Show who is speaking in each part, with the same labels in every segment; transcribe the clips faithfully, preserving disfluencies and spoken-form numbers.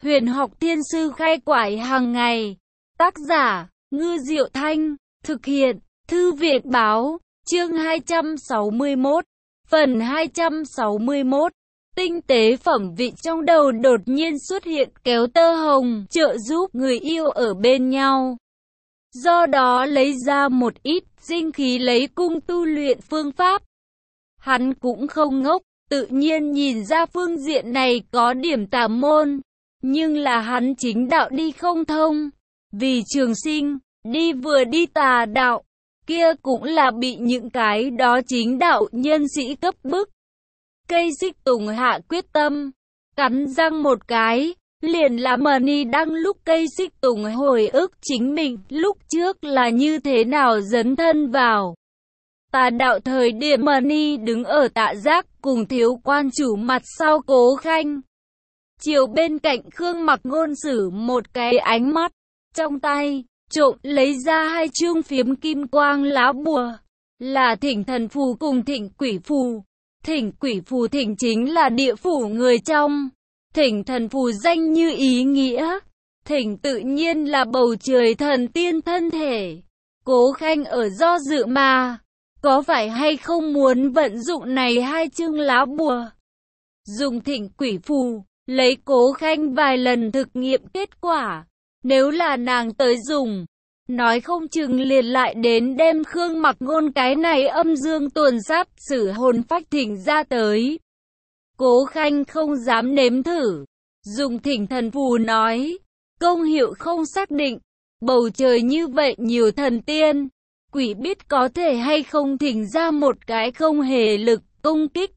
Speaker 1: Huyền học thiên sư khai quải hàng ngày. Tác giả, Ngư Diệu Thanh. Thực hiện, Thư viện Báo. Chương hai trăm sáu mươi mốt. Phần hai trăm sáu mươi mốt. Tinh tế phẩm vị trong đầu đột nhiên xuất hiện kéo tơ hồng, trợ giúp người yêu ở bên nhau. Do đó lấy ra một ít sinh khí lấy cung tu luyện phương pháp. Hắn cũng không ngốc, tự nhiên nhìn ra phương diện này có điểm tà môn. Nhưng là hắn chính đạo đi không thông. Vì trường sinh, đi vừa đi tà đạo, kia cũng là bị những cái đó chính đạo nhân sĩ cấp bức. Cây xích tùng hạ quyết tâm, cắn răng một cái, liền làm Mani đang lúc cây xích tùng hồi ức chính mình lúc trước là như thế nào dấn thân vào tà đạo. Thời điểm Mani đứng ở Tạ Giác cùng thiếu quan chủ mặt sau Cố Khanh, chiều bên cạnh Khương Mặc Ngôn sử một cái ánh mắt, trong tay trộm lấy ra hai chương phiếm kim quang lá bùa, là Thỉnh Thần Phù cùng Thỉnh Quỷ Phù. Thỉnh Quỷ Phù thỉnh chính là địa phủ người trong, Thỉnh Thần Phù danh như ý nghĩa, thỉnh tự nhiên là bầu trời thần tiên thân thể. Cố Khanh ở do dự mà, có phải hay không muốn vận dụng này hai chương lá bùa. Dùng Thỉnh Quỷ Phù, lấy Cố Khanh vài lần thực nghiệm kết quả, nếu là nàng tới dùng, nói không chừng liền lại đến đem Khương Mặc Ngôn cái này âm dương tuần sát sử hồn phách thỉnh ra tới. Cố Khanh không dám nếm thử, dùng Thỉnh Thần Phù nói, công hiệu không xác định, bầu trời như vậy nhiều thần tiên, quỷ biết có thể hay không thỉnh ra một cái không hề lực công kích,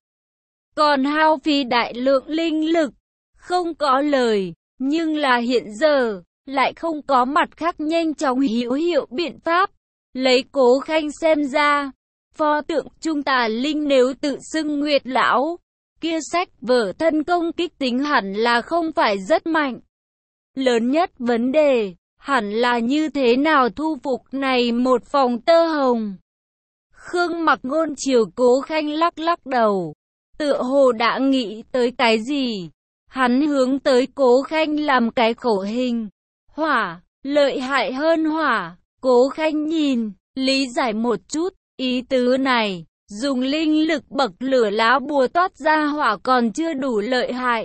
Speaker 1: còn hao phí đại lượng linh lực, không có lời, nhưng là hiện giờ lại không có mặt khác nhanh chóng hữu hiệu biện pháp. Lấy Cố Khanh xem ra, pho tượng Trung Tà Linh nếu tự xưng Nguyệt Lão, kia sách vở thân công kích tính hẳn là không phải rất mạnh. Lớn nhất vấn đề, hẳn là như thế nào thu phục này một phòng tơ hồng. Khương Mặc Ngôn chiều Cố Khanh lắc lắc đầu, tựa hồ đã nghĩ tới cái gì. Hắn hướng tới Cố Khanh làm cái khẩu hình. Hỏa, lợi hại hơn hỏa. Cố Khanh nhìn, lý giải một chút, ý tứ này, dùng linh lực bậc lửa lá bùa toát ra hỏa còn chưa đủ lợi hại.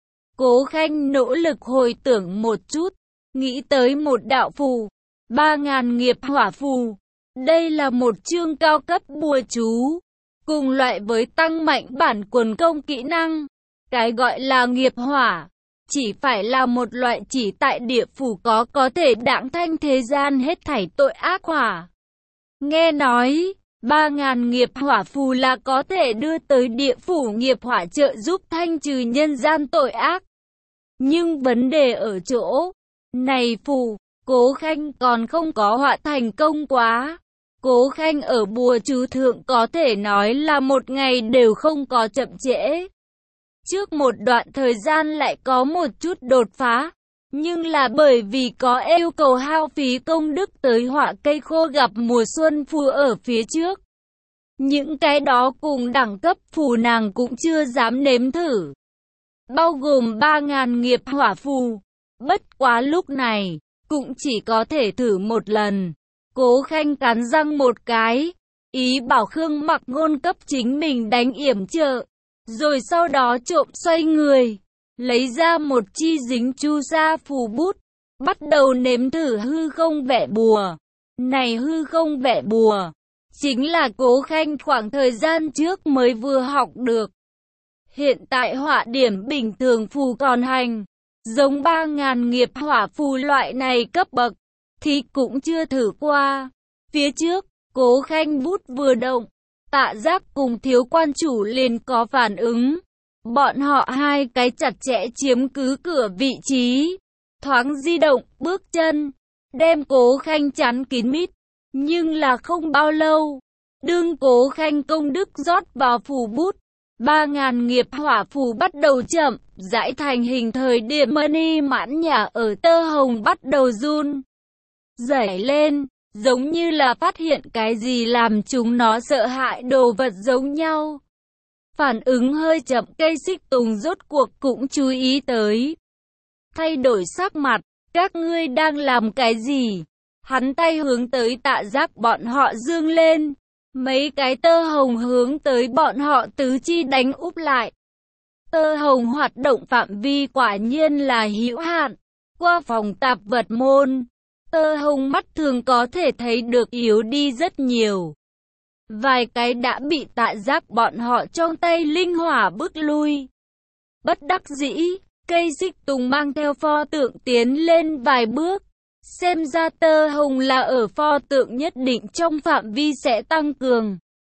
Speaker 1: Cố Khanh nỗ lực hồi tưởng một chút, nghĩ tới một đạo phù, ba ngàn nghiệp hỏa phù. Đây là một chương cao cấp bùa chú, cùng loại với tăng mạnh bản quần công kỹ năng. Cái gọi là nghiệp hỏa, chỉ phải là một loại chỉ tại địa phủ có có thể đãng thanh thế gian hết thảy tội ác hỏa. Nghe nói, ba ngàn nghiệp hỏa phù là có thể đưa tới địa phủ nghiệp hỏa trợ giúp thanh trừ nhân gian tội ác. Nhưng vấn đề ở chỗ, này phù, Cố Khanh còn không có họa thành công quá. Cố Khanh ở bùa chú thượng có thể nói là một ngày đều không có chậm trễ. Trước một đoạn thời gian lại có một chút đột phá, nhưng là bởi vì có yêu cầu hao phí công đức tới họa cây khô gặp mùa xuân phù ở phía trước. Những cái đó cùng đẳng cấp phù nàng cũng chưa dám nếm thử. Bao gồm ba ngàn nghiệp hỏa phù, bất quá lúc này, cũng chỉ có thể thử một lần. Cố Khanh cắn răng một cái, ý bảo Khương Mặc Ngôn cấp chính mình đánh yểm trợ. Rồi sau đó trộm xoay người, lấy ra một chi dính chu sa phù bút, bắt đầu nếm thử hư không vẽ bùa. Này hư không vẽ bùa, chính là Cố Khanh khoảng thời gian trước mới vừa học được. Hiện tại họa điểm bình thường phù còn hành, giống ba ngàn nghiệp hỏa phù loại này cấp bậc, thì cũng chưa thử qua. Phía trước, Cố Khanh bút vừa động, Tạ Giác cùng thiếu quan chủ liền có phản ứng. Bọn họ hai cái chặt chẽ chiếm cứ cửa vị trí, thoáng di động bước chân, đem Cố Khanh chắn kín mít. Nhưng là không bao lâu, đương Cố Khanh công đức rót vào phù bút, ba ngàn nghiệp hỏa phù bắt đầu chậm rãi thành hình. Thời điểm Mani mãn nhà ở tơ hồng bắt đầu run rẩy lên, giống như là phát hiện cái gì làm chúng nó sợ hãi đồ vật giống nhau. Phản ứng hơi chậm, cây xích tùng rốt cuộc cũng chú ý tới. thay đổi sắc mặt, các ngươi đang làm cái gì? Hắn tay hướng tới Tạ Giác bọn họ dương lên, mấy cái tơ hồng hướng tới bọn họ tứ chi đánh úp lại. Tơ hồng hoạt động phạm vi quả nhiên là hữu hạn, qua phòng tạp vật môn, tơ hồng mắt thường có thể thấy được yếu đi rất nhiều. Vài cái đã bị Tạ Giác bọn họ trong tay linh hỏa bức lui. Bất đắc dĩ, cây xích tùng mang theo pho tượng tiến lên vài bước. Xem ra tơ hồng là ở pho tượng nhất định trong phạm vi sẽ tăng cường.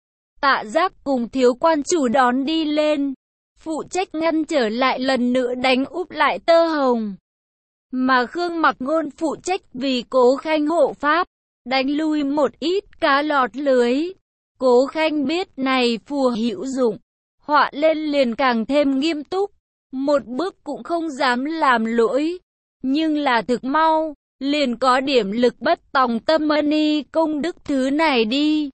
Speaker 1: Tạ Giác cùng thiếu quan chủ đón đi lên, phụ trách ngăn trở lại lần nữa đánh úp lại tơ hồng. Mà Khương Mặc Ngôn phụ trách vì Cố Khanh hộ pháp, đánh lui một ít cá lọt lưới. Cố Khanh biết này phù hữu dụng, họa lên liền càng thêm nghiêm túc, một bước cũng không dám làm lỗi. Nhưng là thực mau, liền có điểm lực bất tòng tâm ni công đức thứ này đi.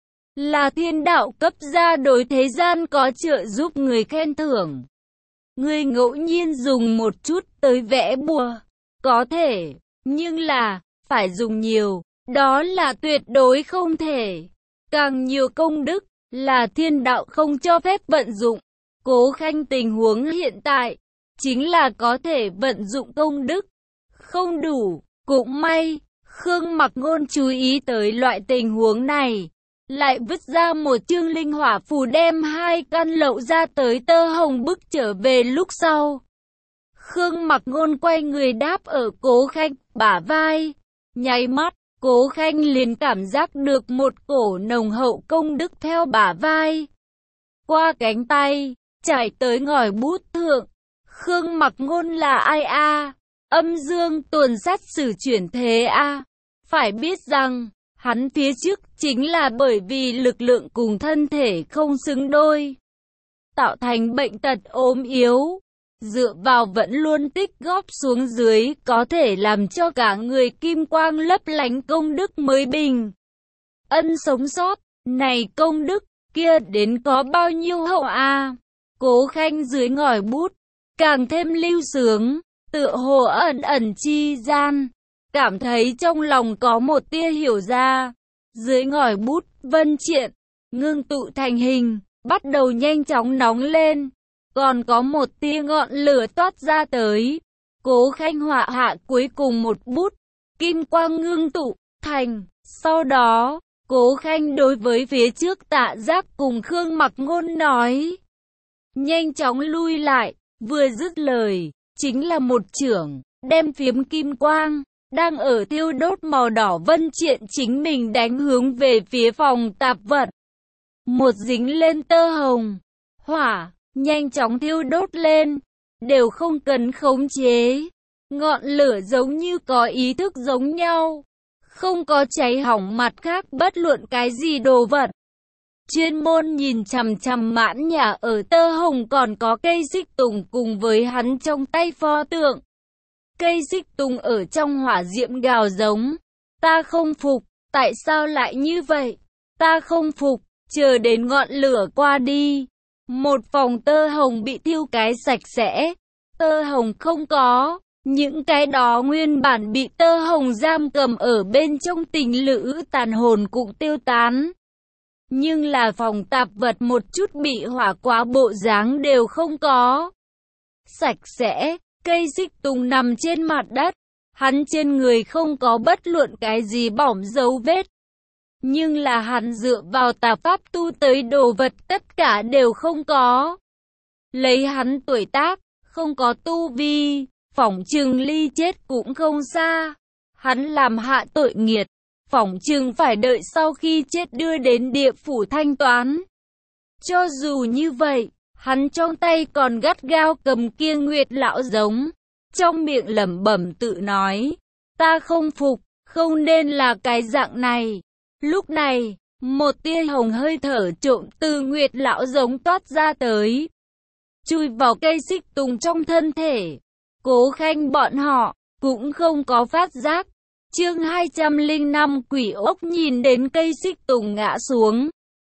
Speaker 1: Là thiên đạo cấp ra đối thế gian có trợ giúp người khen thưởng. Người ngẫu nhiên dùng một chút tới vẽ bùa, có thể, nhưng là, phải dùng nhiều, đó là tuyệt đối không thể. Càng nhiều công đức, là thiên đạo không cho phép vận dụng. Cố Khanh tình huống hiện tại, chính là có thể vận dụng công đức, không đủ. Cũng may, Khương Mặc Ngôn chú ý tới loại tình huống này, lại vứt ra một chương linh hỏa phù đem hai căn lậu ra tới tơ hồng bức trở về lúc sau. Khương Mặc Ngôn quay người đáp ở Cố Khanh bả vai, nháy mắt, Cố Khanh liền cảm giác được một cổ nồng hậu công đức theo bả vai, qua cánh tay, chảy tới ngòi bút thượng. Khương Mặc Ngôn là ai a? À? Âm dương tuần sát sử chuyển thế a. À? Phải biết rằng, hắn phía trước chính là bởi vì lực lượng cùng thân thể không xứng đôi, tạo thành bệnh tật ốm yếu, dựa vào vẫn luôn tích góp xuống dưới có thể làm cho cả người kim quang lấp lánh công đức mới bình. Ân sống sót, này công đức, kia đến có bao nhiêu hậu a? À? Cố Khanh dưới ngòi bút, càng thêm lưu sướng, tựa hồ ẩn ẩn chi gian, cảm thấy trong lòng có một tia hiểu ra. Dưới ngòi bút, vân triện, ngưng tụ thành hình, bắt đầu nhanh chóng nóng lên, còn có một tia ngọn lửa toát ra tới. Cố Khanh họa hạ cuối cùng một bút, kim quang ngưng tụ thành. Sau đó, Cố Khanh đối với phía trước Tạ Giác cùng Khương Mặc Ngôn nói, nhanh chóng lui lại. Vừa dứt lời, chính là một chưởng, đem phiếm kim quang, đang ở thiêu đốt màu đỏ vân triện chính mình đánh hướng về phía phòng tạp vật. Một dính lên tơ hồng, hỏa, nhanh chóng thiêu đốt lên, đều không cần khống chế. Ngọn lửa giống như có ý thức giống nhau, không có cháy hỏng mặt khác bất luận cái gì đồ vật. Chuyên môn nhìn chằm chằm mãn nhà ở tơ hồng còn có cây xích tùng cùng với hắn trong tay pho tượng. Cây xích tùng ở trong hỏa diệm gào giống, ta không phục, tại sao lại như vậy? Ta không phục, chờ đến ngọn lửa qua đi. Một phòng tơ hồng bị thiêu cái sạch sẽ, tơ hồng không có, những cái đó nguyên bản bị tơ hồng giam cầm ở bên trong tình lữ tàn hồn cũng tiêu tán. Nhưng là phòng tạp vật một chút bị hỏa quá bộ dáng đều không có. Sạch sẽ, cây xích tùng nằm trên mặt đất, hắn trên người không có bất luận cái gì bỏng dấu vết. Nhưng là hắn dựa vào tà pháp tu tới đồ vật tất cả đều không có. Lấy hắn tuổi tác, không có tu vi, phỏng chừng ly chết cũng không xa. Hắn làm hạ tội nghiệt, phỏng chừng phải đợi sau khi chết đưa đến địa phủ thanh toán. Cho dù như vậy, hắn trong tay còn gắt gao cầm kia nguyệt lão giống, trong miệng lẩm bẩm tự nói, ta không phục, không nên là cái dạng này. Lúc này, một tia hồng hơi thở trộm từ nguyệt lão giống toát ra tới, chui vào cây xích tùng trong thân thể. Cố Khanh bọn họ cũng không có phát giác. Chương hai trăm lẻ năm Quỷ ốc nhìn đến cây xích tùng ngã xuống.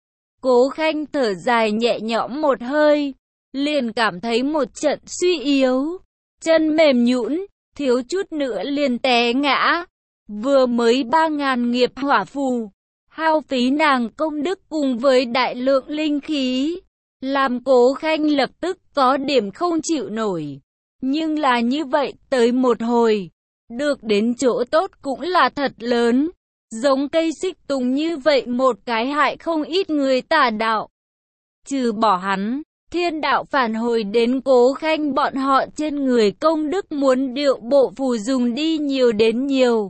Speaker 1: Cố Khanh thở dài nhẹ nhõm một hơi, liền cảm thấy một trận suy yếu, chân mềm nhũn, thiếu chút nữa liền té ngã. Vừa mới ba ngàn nghiệp hỏa phù, hao phí nàng công đức cùng với đại lượng linh khí, làm Cố Khanh lập tức có điểm không chịu nổi. Nhưng là như vậy tới một hồi, được đến chỗ tốt cũng là thật lớn. Giống cây xích tùng như vậy một cái hại không ít người tà đạo. Trừ bỏ hắn, thiên đạo phản hồi đến Cố Khanh bọn họ trên người công đức muốn điệu bộ phù dùng đi nhiều đến nhiều.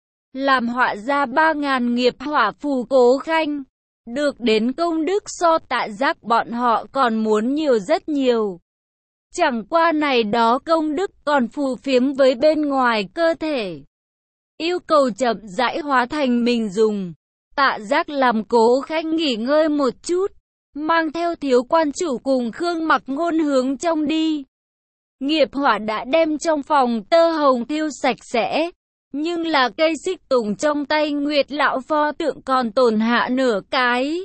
Speaker 1: Làm họa ra ba ngàn nghiệp hỏa phù Cố Khanh, được đến công đức so Tạ Giác bọn họ còn muốn nhiều rất nhiều. Chẳng qua này đó công đức còn phù phiếm với bên ngoài cơ thể. Yêu cầu chậm rãi hóa thành mình dùng. Tạ Giác làm Cố Khanh nghỉ ngơi một chút, mang theo thiếu quan chủ cùng Khương Mặc Ngôn hướng trong đi. Nghiệp hỏa đã đem trong phòng tơ hồng thiêu sạch sẽ, nhưng là cây xích tùng trong tay Nguyệt lão pho tượng còn tổn hạ nửa cái.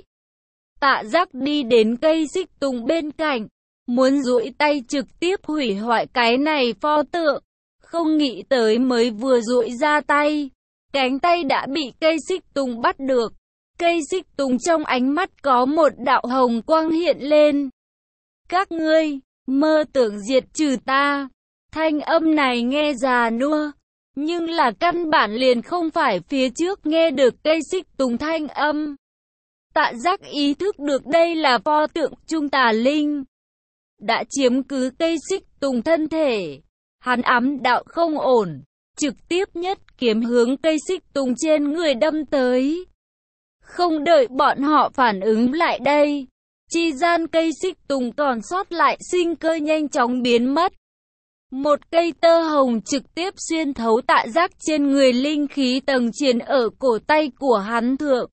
Speaker 1: Tạ Giác đi đến cây xích tùng bên cạnh, muốn duỗi tay trực tiếp hủy hoại cái này pho tượng, không nghĩ tới mới vừa duỗi ra tay, cánh tay đã bị cây xích tùng bắt được. Cây xích tùng trong ánh mắt có một đạo hồng quang hiện lên. Các ngươi, mơ tưởng diệt trừ ta. Thanh âm này nghe già nua, nhưng là căn bản liền không phải phía trước nghe được cây xích tùng thanh âm. Tạ Giác ý thức được đây là pho tượng trung tà linh, đã chiếm cứ cây xích tùng thân thể. Hắn ám đạo không ổn, trực tiếp nhất kiếm hướng cây xích tùng trên người đâm tới. Không đợi bọn họ phản ứng lại đây, chi gian cây xích tùng còn sót lại sinh cơ nhanh chóng biến mất. Một cây tơ hồng trực tiếp xuyên thấu Tạ Giác trên người linh khí tầng triền ở cổ tay của hắn thượng.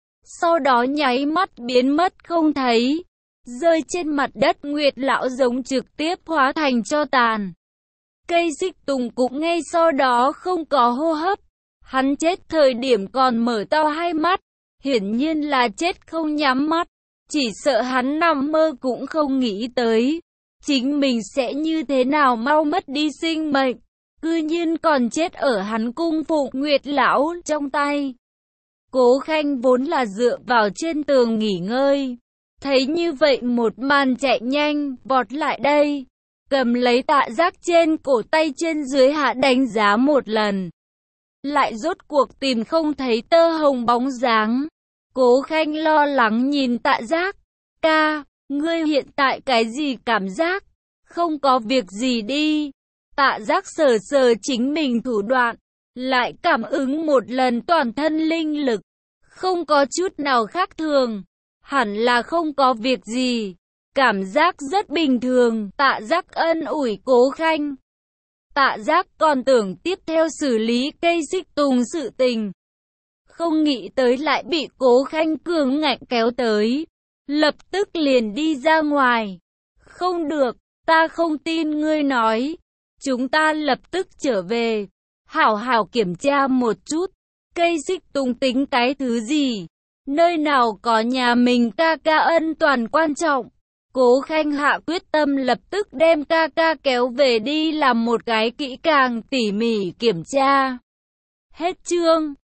Speaker 1: Sau đó nháy mắt biến mất không thấy, rơi trên mặt đất. Nguyệt lão giống trực tiếp hóa thành tro tàn. Cây xích tùng cũng ngay sau đó không có hô hấp. Hắn chết thời điểm còn mở to hai mắt, hiển nhiên là chết không nhắm mắt. Chỉ sợ hắn nằm mơ cũng không nghĩ tới chính mình sẽ như thế nào mau mất đi sinh mệnh, cư nhiên còn chết ở hắn cung phụng Nguyệt lão trong tay. Cố Khanh vốn là dựa vào trên tường nghỉ ngơi, thấy như vậy một màn chạy nhanh vọt lại đây, cầm lấy Tạ Giác trên cổ tay trên dưới hạ đánh giá một lần, lại rốt cuộc tìm không thấy tơ hồng bóng dáng. Cố Khanh lo lắng nhìn Tạ Giác, ca, ngươi hiện tại cái gì cảm giác? Không có việc gì đi. Tạ Giác sờ sờ chính mình thủ đoạn, lại cảm ứng một lần toàn thân linh lực, không có chút nào khác thường, hẳn là không có việc gì, cảm giác rất bình thường. Tạ Giác ân ủi Cố Khanh. Tạ Giác còn tưởng tiếp theo xử lý cây xích tùng sự tình, không nghĩ tới lại bị Cố Khanh cường ngạnh kéo tới, lập tức liền đi ra ngoài. Không được, ta không tin ngươi nói, chúng ta lập tức trở về, hảo hảo kiểm tra một chút, cây xích tùng tính cái thứ gì, nơi nào có nhà mình ca ca ân toàn quan trọng. Cố Khanh hạ quyết tâm lập tức đem ca ca kéo về đi làm một cái kỹ càng tỉ mỉ kiểm tra. Hết chương.